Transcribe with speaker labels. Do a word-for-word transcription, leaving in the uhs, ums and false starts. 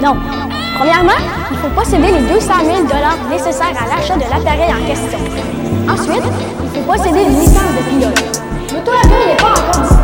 Speaker 1: Non. Premièrement, il faut posséder les deux cent mille dollars nécessaires à l'achat de l'appareil en question. Ensuite, il faut posséder une licence de pilote. L'auto-avion n'est pas encore disponible.